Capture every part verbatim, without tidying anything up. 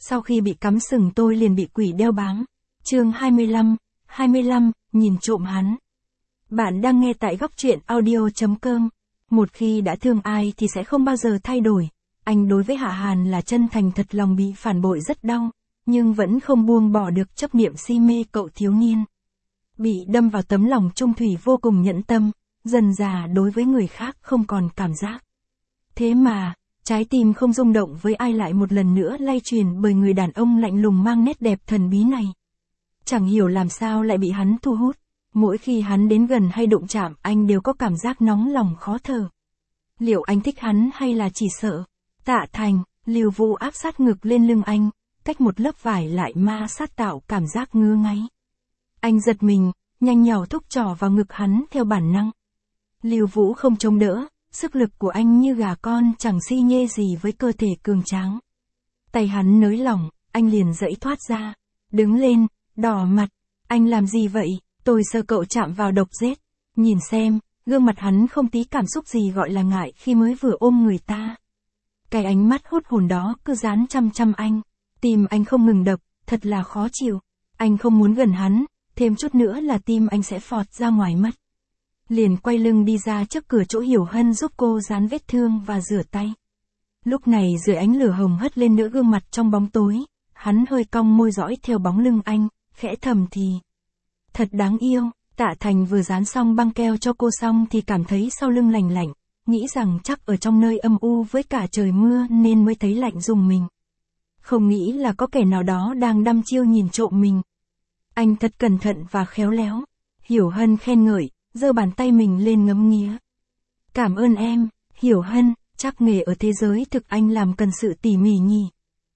Sau khi bị cắm sừng tôi liền bị quỷ đeo bám. Chương hai mươi lăm, hai mươi lăm, nhìn trộm hắn. Bạn đang nghe tại góc truyện audio chấm com. Một khi đã thương ai thì sẽ không bao giờ thay đổi. Anh đối với Hạ Hàn là chân thành thật lòng, bị phản bội rất đau, nhưng vẫn không buông bỏ được chấp niệm si mê cậu thiếu niên. Bị đâm vào tấm lòng trung thủy vô cùng nhẫn tâm, dần dà đối với người khác không còn cảm giác. Thế mà, trái tim không rung động với ai lại một lần nữa lay truyền bởi người đàn ông lạnh lùng mang nét đẹp thần bí này. Chẳng hiểu làm sao lại bị hắn thu hút. Mỗi khi hắn đến gần hay đụng chạm, anh đều có cảm giác nóng lòng khó thở. Liệu anh thích hắn hay là chỉ sợ? Tạ Thành, Lưu Vũ áp sát ngực lên lưng anh, cách một lớp vải lại ma sát tạo cảm giác ngứa ngáy. Anh giật mình, nhanh nhảu thúc trỏ vào ngực hắn theo bản năng. Lưu Vũ không chống đỡ, sức lực của anh như gà con chẳng si nhê gì với cơ thể cường tráng. Tay hắn nới lỏng, anh liền giãy thoát ra, đứng lên, đỏ mặt. Anh làm gì vậy? Tôi sợ cậu chạm vào độc rết. Nhìn xem, gương mặt hắn không tí cảm xúc gì gọi là ngại khi mới vừa ôm người ta. Cái ánh mắt hút hồn đó cứ dán chăm chăm anh. Tim anh không ngừng đập, thật là khó chịu. Anh không muốn gần hắn, thêm chút nữa là tim anh sẽ phọt ra ngoài mất. Liền quay lưng đi ra trước cửa chỗ Hiểu Hân giúp cô dán vết thương và rửa tay. Lúc này dưới ánh lửa hồng hất lên nửa gương mặt trong bóng tối, hắn hơi cong môi dõi theo bóng lưng anh, khẽ thầm thì. Thật đáng yêu. Tạ Thành vừa dán xong băng keo cho cô xong thì cảm thấy sau lưng lành lạnh, nghĩ rằng chắc ở trong nơi âm u với cả trời mưa nên mới thấy lạnh rùng mình. Không nghĩ là có kẻ nào đó đang đăm chiêu nhìn trộm mình. Anh thật cẩn thận và khéo léo. Hiểu Hân khen ngợi, giơ bàn tay mình lên ngấm nghía. Cảm ơn em, Hiểu Hân, chắc nghề ở thế giới thực anh làm cần sự tỉ mỉ nhỉ.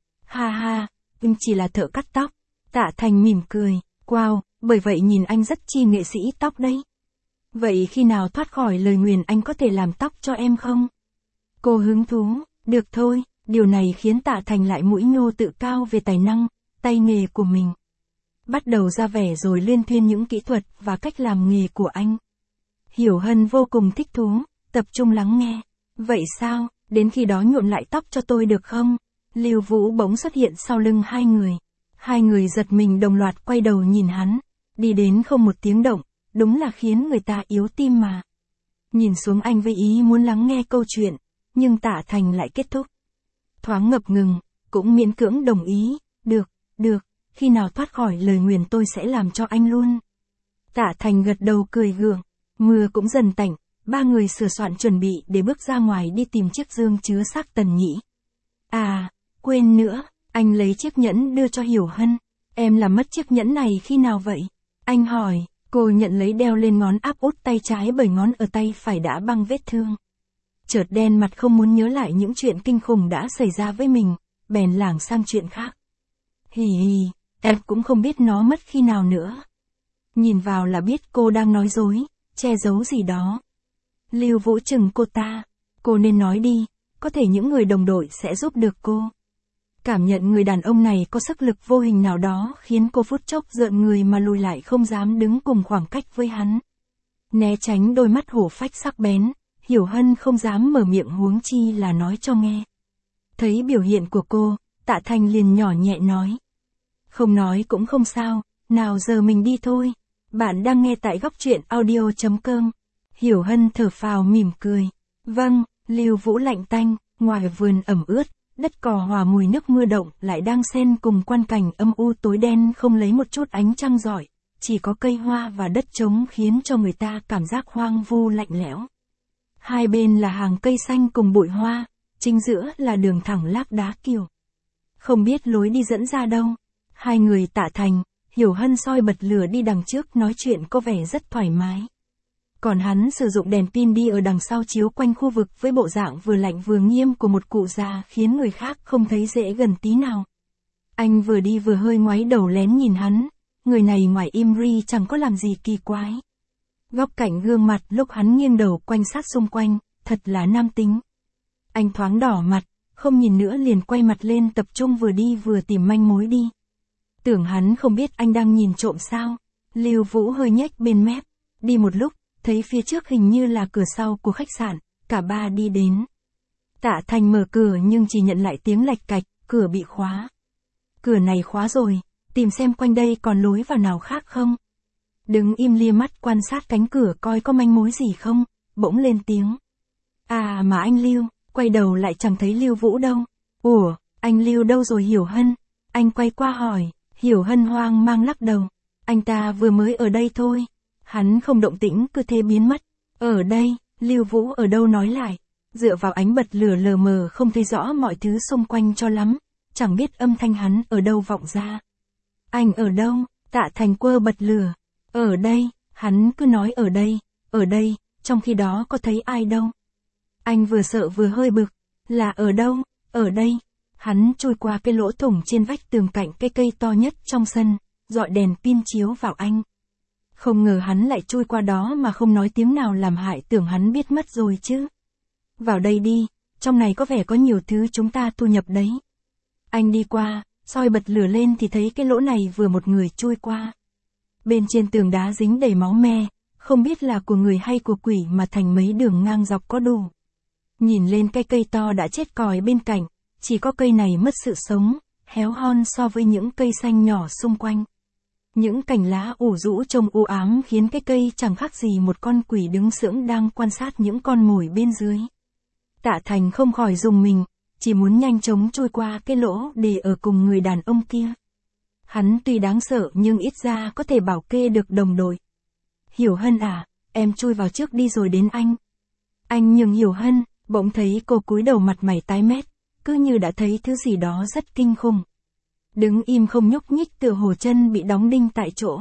Ha ha, em chỉ là thợ cắt tóc. Tạ Thành mỉm cười, wow, bởi vậy nhìn anh rất chi nghệ sĩ tóc đấy. Vậy khi nào thoát khỏi lời nguyền anh có thể làm tóc cho em không? Cô hứng thú, được thôi, điều này khiến Tạ Thành lại mũi nhô tự cao về tài năng, tay nghề của mình. Bắt đầu ra vẻ rồi liên thuyên những kỹ thuật và cách làm nghề của anh. Hiểu Hân vô cùng thích thú, tập trung lắng nghe. Vậy sao, đến khi đó nhuộm lại tóc cho tôi được không? Lưu Vũ bỗng xuất hiện sau lưng hai người. Hai người giật mình đồng loạt quay đầu nhìn hắn. Đi đến không một tiếng động, đúng là khiến người ta yếu tim mà. Nhìn xuống anh với ý muốn lắng nghe câu chuyện, nhưng Tạ Thành lại kết thúc. Thoáng ngập ngừng, cũng miễn cưỡng đồng ý, được, được, khi nào thoát khỏi lời nguyền tôi sẽ làm cho anh luôn. Tạ Thành gật đầu cười gượng, mưa cũng dần tạnh, ba người sửa soạn chuẩn bị để bước ra ngoài đi tìm chiếc dương chứa xác Tần Nhĩ. À, quên nữa, anh lấy chiếc nhẫn đưa cho Hiểu Hân. Em làm mất chiếc nhẫn này khi nào vậy? Anh hỏi, cô nhận lấy đeo lên ngón áp út tay trái bởi ngón ở tay phải đã băng vết thương. Chợt đen mặt không muốn nhớ lại những chuyện kinh khủng đã xảy ra với mình, bèn lảng sang chuyện khác. Hì hì, em cũng không biết nó mất khi nào nữa. Nhìn vào là biết cô đang nói dối, che giấu gì đó. Lưu Vũ chừng cô ta, cô nên nói đi, có thể những người đồng đội sẽ giúp được cô. Cảm nhận người đàn ông này có sức lực vô hình nào đó khiến cô phút chốc rợn người mà lùi lại không dám đứng cùng khoảng cách với hắn. Né tránh đôi mắt hổ phách sắc bén, Hiểu Hân không dám mở miệng huống chi là nói cho nghe. Thấy biểu hiện của cô, Tạ Thành liền nhỏ nhẹ nói. Không nói cũng không sao, nào giờ mình đi thôi. Bạn đang nghe tại góc truyện audio chấm com. Hiểu Hân thở phào mỉm cười. Vâng, Lưu Vũ lạnh tanh, ngoài vườn ẩm ướt. Đất cỏ hòa mùi nước mưa động lại đang xen cùng quang cảnh âm u tối đen không lấy một chút ánh trăng rọi, chỉ có cây hoa và đất trống khiến cho người ta cảm giác hoang vu lạnh lẽo. Hai bên là hàng cây xanh cùng bụi hoa, chính giữa là đường thẳng lác đá kiều. Không biết lối đi dẫn ra đâu. Hai người Tạ Thành, Hiểu Hân soi bật lửa đi đằng trước nói chuyện có vẻ rất thoải mái. Còn hắn sử dụng đèn pin đi ở đằng sau chiếu quanh khu vực với bộ dạng vừa lạnh vừa nghiêm của một cụ già khiến người khác không thấy dễ gần tí nào. Anh vừa đi vừa hơi ngoái đầu lén nhìn hắn, người này ngoài im ri chẳng có làm gì kỳ quái. Góc cạnh gương mặt lúc hắn nghiêng đầu quanh sát xung quanh, thật là nam tính. Anh thoáng đỏ mặt, không nhìn nữa liền quay mặt lên tập trung vừa đi vừa tìm manh mối đi. Tưởng hắn không biết anh đang nhìn trộm sao. Lưu Vũ hơi nhếch bên mép, đi một lúc. Thấy phía trước hình như là cửa sau của khách sạn, cả ba đi đến. Tạ Thành mở cửa nhưng chỉ nhận lại tiếng lạch cạch, cửa bị khóa. cửa này khóa rồi, tìm xem quanh đây còn lối vào nào khác không. Đứng im lia mắt quan sát cánh cửa coi có manh mối gì không, bỗng lên tiếng. À mà anh Lưu, quay đầu lại chẳng thấy Lưu Vũ đâu. Ủa, anh Lưu đâu rồi Hiểu Hân? Anh quay qua hỏi, Hiểu Hân hoang mang lắc đầu. Anh ta vừa mới ở đây thôi. Hắn không động tĩnh cứ thế biến mất. Ở đây, Lưu Vũ ở đâu nói lại. Dựa vào ánh bật lửa lờ mờ không thấy rõ mọi thứ xung quanh cho lắm. Chẳng biết âm thanh hắn ở đâu vọng ra. Anh ở đâu? Tạ Thành quơ bật lửa. Ở đây, hắn cứ nói ở đây, ở đây, trong khi đó có thấy ai đâu. Anh vừa sợ vừa hơi bực. Là ở đâu? Ở đây. Hắn trôi qua cái lỗ thủng trên vách tường cạnh cái cây to nhất trong sân, dọi đèn pin chiếu vào anh. Không ngờ hắn lại trôi qua đó mà không nói tiếng nào làm hại tưởng hắn biết mất rồi chứ. Vào đây đi, trong này có vẻ có nhiều thứ chúng ta thu nhập đấy. Anh đi qua, soi bật lửa lên thì thấy cái lỗ này vừa một người trôi qua. Bên trên tường đá dính đầy máu me, không biết là của người hay của quỷ mà thành mấy đường ngang dọc có đủ. Nhìn lên cái cây to đã chết còi bên cạnh, chỉ có cây này mất sự sống, héo hon so với những cây xanh nhỏ xung quanh. Những cành lá ủ rũ trông u ám khiến cái cây chẳng khác gì một con quỷ đứng sững đang quan sát những con mồi bên dưới. Tạ Thành không khỏi rùng mình, chỉ muốn nhanh chóng trôi qua cái lỗ để ở cùng người đàn ông kia. Hắn tuy đáng sợ nhưng ít ra có thể bảo kê được đồng đội. Hiểu Hân à, em chui vào trước đi rồi đến anh. Anh nhường Hiểu Hân, bỗng thấy cô cúi đầu mặt mày tái mét, cứ như đã thấy thứ gì đó rất kinh khủng. Đứng im không nhúc nhích tựa hồ chân bị đóng đinh tại chỗ.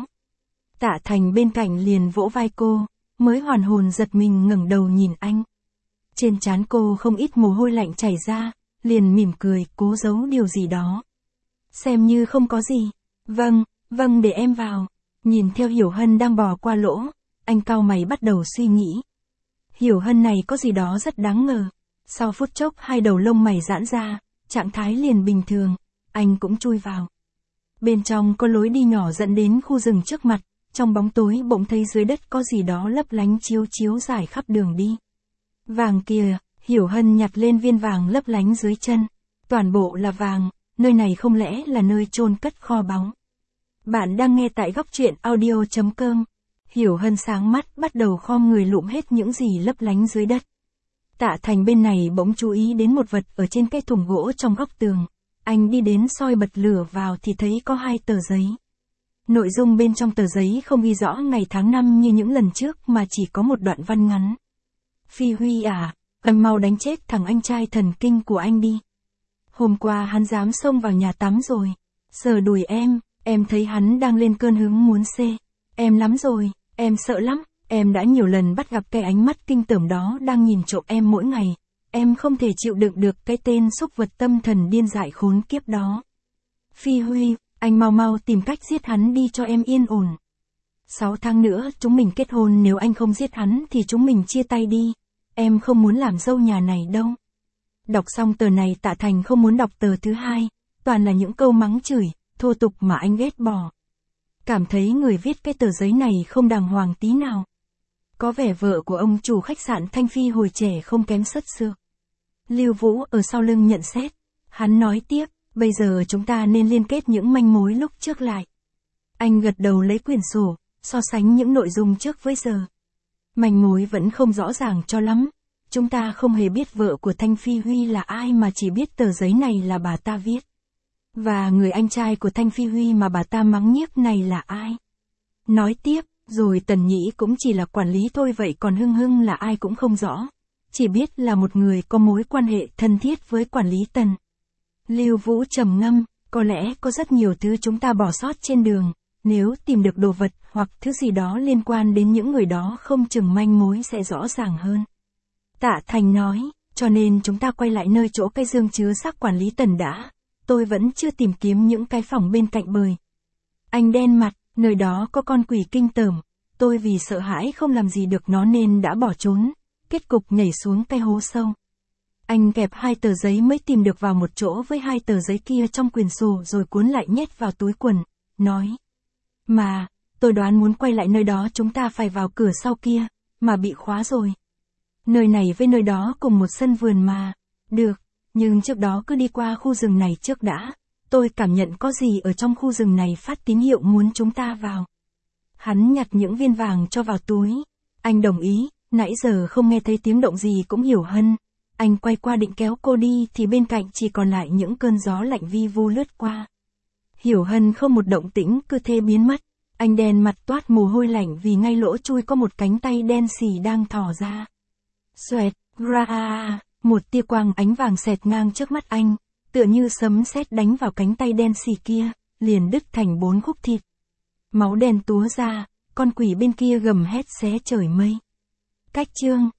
Tạ Thành bên cạnh liền vỗ vai cô, mới hoàn hồn giật mình ngẩng đầu nhìn anh. Trên trán cô không ít mồ hôi lạnh chảy ra, liền mỉm cười cố giấu điều gì đó. Xem như không có gì. Vâng, vâng để em vào. Nhìn theo Hiểu Hân đang bò qua lỗ, anh cau mày bắt đầu suy nghĩ. Hiểu Hân này có gì đó rất đáng ngờ. Sau phút chốc hai đầu lông mày giãn ra, trạng thái liền bình thường, anh cũng chui vào. Bên trong có lối đi nhỏ dẫn đến khu rừng trước mặt, trong bóng tối bỗng thấy dưới đất có gì đó lấp lánh chiếu chiếu rải khắp đường đi. Vàng kìa, Hiểu Hân nhặt lên viên vàng lấp lánh dưới chân. Toàn bộ là vàng, nơi này không lẽ là nơi chôn cất kho báu. Bạn đang nghe tại góc truyện audio chấm com. Hiểu Hân sáng mắt bắt đầu khom người lụm hết những gì lấp lánh dưới đất. Tạ Thành bên này bỗng chú ý đến một vật ở trên cái thùng gỗ trong góc tường. Anh đi đến soi bật lửa vào thì thấy có hai tờ giấy. Nội dung bên trong tờ giấy không ghi rõ ngày tháng năm như những lần trước mà chỉ có một đoạn văn ngắn. Phi Huy à, anh mau đánh chết thằng anh trai thần kinh của anh đi. Hôm qua hắn dám xông vào nhà tắm rồi. Sờ đùi em, em thấy hắn đang lên cơn hứng muốn xê. Em lắm rồi, em sợ lắm. Em đã nhiều lần bắt gặp cái ánh mắt kinh tởm đó đang nhìn trộm em mỗi ngày. Em không thể chịu đựng được cái tên xúc vật tâm thần điên dại khốn kiếp đó. Phi Huy, anh mau mau tìm cách giết hắn đi cho em yên ổn. Sáu tháng nữa chúng mình kết hôn, nếu anh không giết hắn thì chúng mình chia tay đi. Em không muốn làm dâu nhà này đâu. Đọc xong tờ này Tạ Thành không muốn đọc tờ thứ hai, toàn là những câu mắng chửi, thô tục mà anh ghét bỏ. Cảm thấy người viết cái tờ giấy này không đàng hoàng tí nào. Có vẻ vợ của ông chủ khách sạn Thanh Phi hồi trẻ không kém xuất xưa. Lưu Vũ ở sau lưng nhận xét. Hắn nói tiếp, bây giờ chúng ta nên liên kết những manh mối lúc trước lại. Anh gật đầu lấy quyển sổ, so sánh những nội dung trước với giờ. Manh mối vẫn không rõ ràng cho lắm. Chúng ta không hề biết vợ của Thanh Phi Huy là ai mà chỉ biết tờ giấy này là bà ta viết. Và người anh trai của Thanh Phi Huy mà bà ta mắng nhiếc này là ai? Nói tiếp, rồi Tần Nhĩ cũng chỉ là quản lý thôi, vậy còn Hưng Hưng là ai cũng không rõ. Chỉ biết là một người có mối quan hệ thân thiết với quản lý Tần. Lưu Vũ trầm ngâm, có lẽ có rất nhiều thứ chúng ta bỏ sót trên đường, nếu tìm được đồ vật hoặc thứ gì đó liên quan đến những người đó không chừng manh mối sẽ rõ ràng hơn. Tạ Thành nói, cho nên chúng ta quay lại nơi chỗ cái dương chứa xác quản lý Tần đã. Tôi vẫn chưa tìm kiếm những cái phòng bên cạnh bời. Anh đen mặt, nơi đó có con quỷ kinh tởm. Tôi vì sợ hãi không làm gì được nó nên đã bỏ trốn. Kết cục nhảy xuống cái hố sâu. Anh kẹp hai tờ giấy mới tìm được vào một chỗ với hai tờ giấy kia trong quyển sổ rồi cuốn lại nhét vào túi quần. Nói. Mà, tôi đoán muốn quay lại nơi đó chúng ta phải vào cửa sau kia, mà bị khóa rồi. Nơi này với nơi đó cùng một sân vườn mà. Được, nhưng trước đó cứ đi qua khu rừng này trước đã. tôi cảm nhận có gì ở trong khu rừng này phát tín hiệu muốn chúng ta vào. Hắn nhặt những viên vàng cho vào túi. Anh đồng ý, nãy giờ không nghe thấy tiếng động gì cũng Hiểu Hân. Anh quay qua định kéo cô đi thì bên cạnh chỉ còn lại những cơn gió lạnh vi vu lướt qua. Hiểu Hân không một động tĩnh cứ thế biến mất. Anh đen mặt toát mồ hôi lạnh vì ngay lỗ chui có một cánh tay đen xì đang thò ra. Xoẹt, ra, một tia quang ánh vàng xẹt ngang trước mắt anh, tựa như sấm sét đánh vào cánh tay đen xì kia, liền đứt thành bốn khúc thịt. Máu đen túa ra, con quỷ bên kia gầm hét xé trời mây. Cách chương